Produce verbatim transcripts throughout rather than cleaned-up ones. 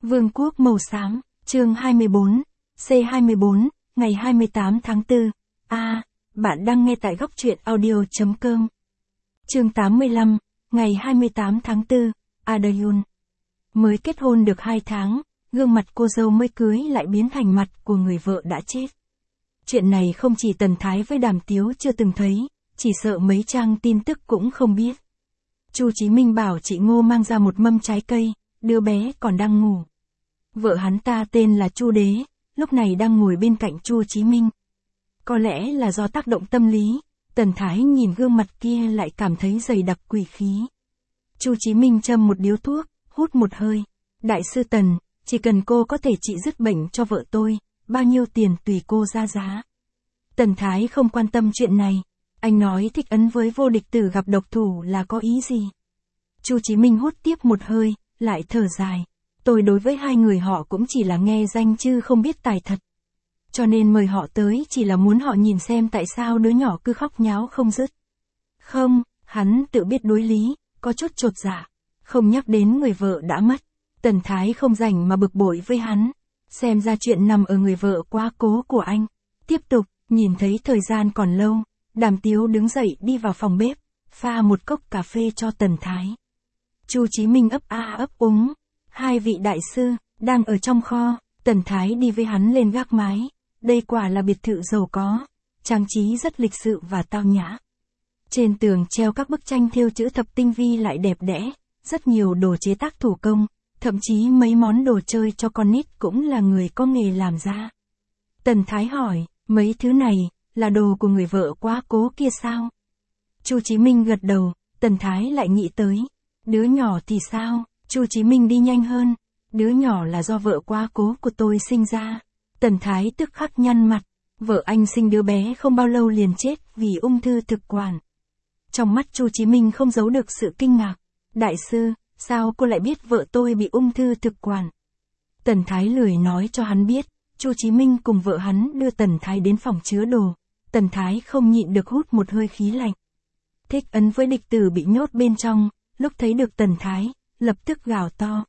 Vương quốc màu xám, chương hai mươi bốn, C hai mươi bốn, ngày hai mươi tám tháng tư. A, à, bạn đang nghe tại góc truyện audio.com. Chương tám mươi lăm, ngày hai mươi tám tháng tư, Adayun. Mới kết hôn được hai tháng, gương mặt cô dâu mới cưới lại biến thành mặt của người vợ đã chết. Chuyện này không chỉ Tần Thái với Đàm Tiếu chưa từng thấy, chỉ sợ mấy trang tin tức cũng không biết. Chu Chí Minh bảo chị Ngô mang ra một mâm trái cây, đứa bé còn đang ngủ. Vợ hắn ta tên là Chu Đế, lúc này đang ngồi bên cạnh Chu Chí Minh. Có lẽ là do tác động tâm lý, Tần Thái nhìn gương mặt kia lại cảm thấy dày đặc quỷ khí. Chu Chí Minh châm một điếu thuốc, hút một hơi. Đại sư Tần, chỉ cần cô có thể trị dứt bệnh cho vợ tôi, bao nhiêu tiền tùy cô ra giá. Tần Thái không quan tâm chuyện này. Anh nói thích ấn với vô địch tử gặp độc thủ là có ý gì? Chu Chí Minh hút tiếp một hơi, lại thở dài. Tôi đối với hai người họ cũng chỉ là nghe danh chứ không biết tài thật. Cho nên mời họ tới chỉ là muốn họ nhìn xem tại sao đứa nhỏ cứ khóc nháo không dứt. Không, hắn tự biết đối lý, có chút chột dạ. Không nhắc đến người vợ đã mất. Tần Thái không rảnh mà bực bội với hắn. Xem ra chuyện nằm ở người vợ quá cố của anh. Tiếp tục, nhìn thấy thời gian còn lâu. Đàm Tiếu đứng dậy đi vào phòng bếp, pha một cốc cà phê cho Tần Thái. Chu Chí Minh ấp a ấp úng. Hai vị đại sư, đang ở trong kho, Tần Thái đi với hắn lên gác mái. Đây quả là biệt thự giàu có, trang trí rất lịch sự và tao nhã. Trên tường treo các bức tranh thêu chữ thập tinh vi lại đẹp đẽ, rất nhiều đồ chế tác thủ công, thậm chí mấy món đồ chơi cho con nít cũng là người có nghề làm ra. Tần Thái hỏi, mấy thứ này, là đồ của người vợ quá cố kia sao? Chu Chí Minh gật đầu, Tần Thái lại nghĩ tới. Đứa nhỏ thì sao? Chu Chí Minh đi nhanh hơn. Đứa nhỏ là do vợ quá cố của tôi sinh ra. Tần Thái tức khắc nhăn mặt. Vợ anh sinh đứa bé không bao lâu liền chết vì ung thư thực quản. Trong mắt Chu Chí Minh không giấu được sự kinh ngạc. Đại sư, sao cô lại biết vợ tôi bị ung thư thực quản? Tần Thái lười nói cho hắn biết. Chu Chí Minh cùng vợ hắn đưa Tần Thái đến phòng chứa đồ. Tần Thái không nhịn được hút một hơi khí lạnh. Thích Ấn với địch tử bị nhốt bên trong, lúc thấy được Tần Thái, lập tức gào to.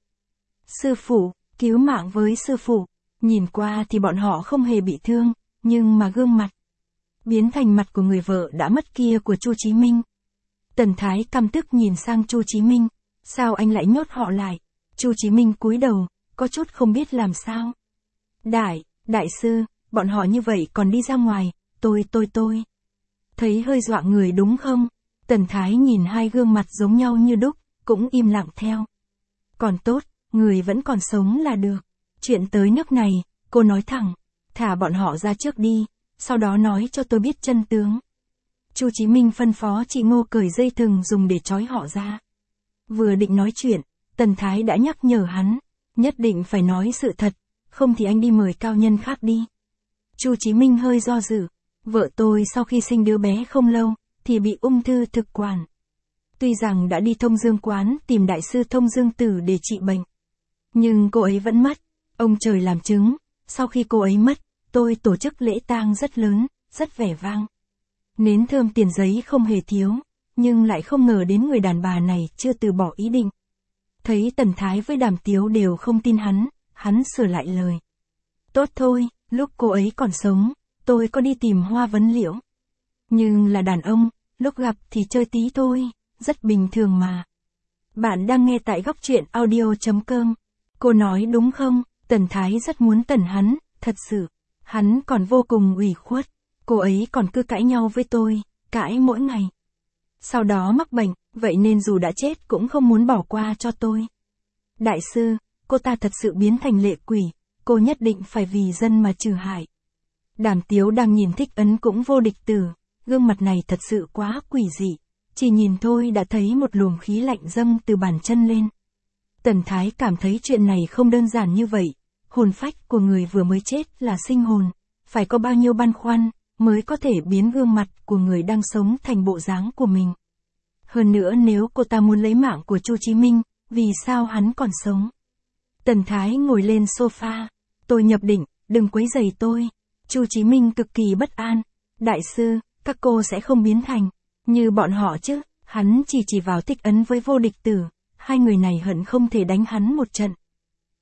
Sư phụ, cứu mạng với sư phụ. Nhìn qua thì bọn họ không hề bị thương, nhưng mà gương mặt biến thành mặt của người vợ đã mất kia của Chu Chí Minh. Tần Thái căm tức nhìn sang Chu Chí Minh. Sao anh lại nhốt họ lại? Chu Chí Minh cúi đầu, có chút không biết làm sao. Đại, đại sư, bọn họ như vậy còn đi ra ngoài. Tôi tôi tôi. Thấy hơi dọa người đúng không? Tần Thái nhìn hai gương mặt giống nhau như đúc, cũng im lặng theo. Còn tốt, người vẫn còn sống là được. Chuyện tới nước này, cô nói thẳng, thả bọn họ ra trước đi, sau đó nói cho tôi biết chân tướng. Chu Chí Minh phân phó chị Ngô cởi dây thừng dùng để trói họ ra. Vừa định nói chuyện, Tần Thái đã nhắc nhở hắn, nhất định phải nói sự thật, không thì anh đi mời cao nhân khác đi. Chu Chí Minh hơi do dự. Vợ tôi sau khi sinh đứa bé không lâu, thì bị ung thư thực quản. Tuy rằng đã đi Thông Dương Quán tìm đại sư Thông Dương Tử để trị bệnh. Nhưng cô ấy vẫn mất. Ông trời làm chứng, sau khi cô ấy mất, tôi tổ chức lễ tang rất lớn, rất vẻ vang. Nến thơm tiền giấy không hề thiếu, nhưng lại không ngờ đến người đàn bà này chưa từ bỏ ý định. Thấy Tần Thái với Đàm Tiếu đều không tin hắn, hắn sửa lại lời. Tốt thôi, lúc cô ấy còn sống, tôi có đi tìm Hoa Vấn Liễu. Nhưng là đàn ông, lúc gặp thì chơi tí thôi, rất bình thường mà. Bạn đang nghe tại góc truyện audio.com. Cô nói đúng không? Tần Thái rất muốn tẩn hắn, thật sự. Hắn còn vô cùng ủy khuất. Cô ấy còn cứ cãi nhau với tôi, cãi mỗi ngày. Sau đó mắc bệnh, vậy nên dù đã chết cũng không muốn bỏ qua cho tôi. Đại sư, cô ta thật sự biến thành lệ quỷ, cô nhất định phải vì dân mà trừ hại. Đàm Tiếu đang nhìn Thích Ấn cũng vô địch tử, gương mặt này thật sự quá quỷ dị, chỉ nhìn thôi đã thấy một luồng khí lạnh dâng từ bàn chân lên. Tần Thái cảm thấy chuyện này không đơn giản như vậy, hồn phách của người vừa mới chết là sinh hồn, phải có bao nhiêu băn khoăn, mới có thể biến gương mặt của người đang sống thành bộ dáng của mình. Hơn nữa nếu cô ta muốn lấy mạng của Chu Chí Minh, vì sao hắn còn sống? Tần Thái ngồi lên sofa, tôi nhập định, đừng quấy rầy tôi. Chu Chí Minh cực kỳ bất an. Đại sư, các cô sẽ không biến thành như bọn họ chứ? Hắn chỉ chỉ vào Thích Ấn với vô địch tử. Hai người này hận không thể đánh hắn một trận.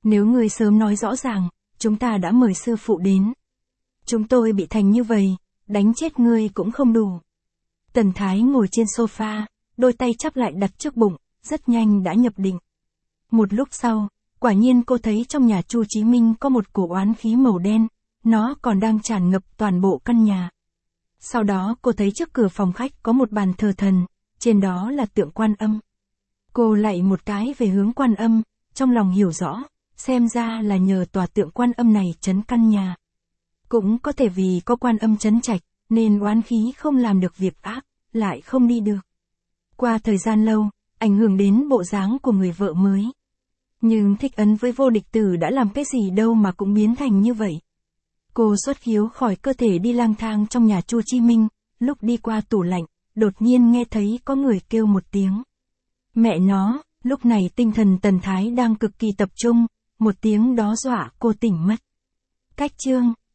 Nếu ngươi sớm nói rõ ràng, chúng ta đã mời sư phụ đến. Chúng tôi bị thành như vậy, đánh chết ngươi cũng không đủ. Tần Thái ngồi trên sofa, đôi tay chắp lại đặt trước bụng, rất nhanh đã nhập định. Một lúc sau, quả nhiên cô thấy trong nhà Chu Chí Minh có một cổ oán khí màu đen, nó còn đang tràn ngập toàn bộ căn nhà. Sau đó cô thấy trước cửa phòng khách có một bàn thờ thần, trên đó là tượng Quan Âm. Cô lạy một cái về hướng Quan Âm, trong lòng hiểu rõ, xem ra là nhờ tòa tượng Quan Âm này trấn căn nhà. Cũng có thể vì có Quan Âm trấn trạch, nên oán khí không làm được việc ác, lại không đi được. Qua thời gian lâu, ảnh hưởng đến bộ dáng của người vợ mới. Nhưng Thích Ấn với Vô Địch Tử đã làm cái gì đâu mà cũng biến thành như vậy. Cô xuất khiếu khỏi cơ thể đi lang thang trong nhà Chu Chí Minh, lúc đi qua tủ lạnh, đột nhiên nghe thấy có người kêu một tiếng. Mẹ nó, lúc này tinh thần Tần Thái đang cực kỳ tập trung, một tiếng đó dọa cô tỉnh mất. Cách chương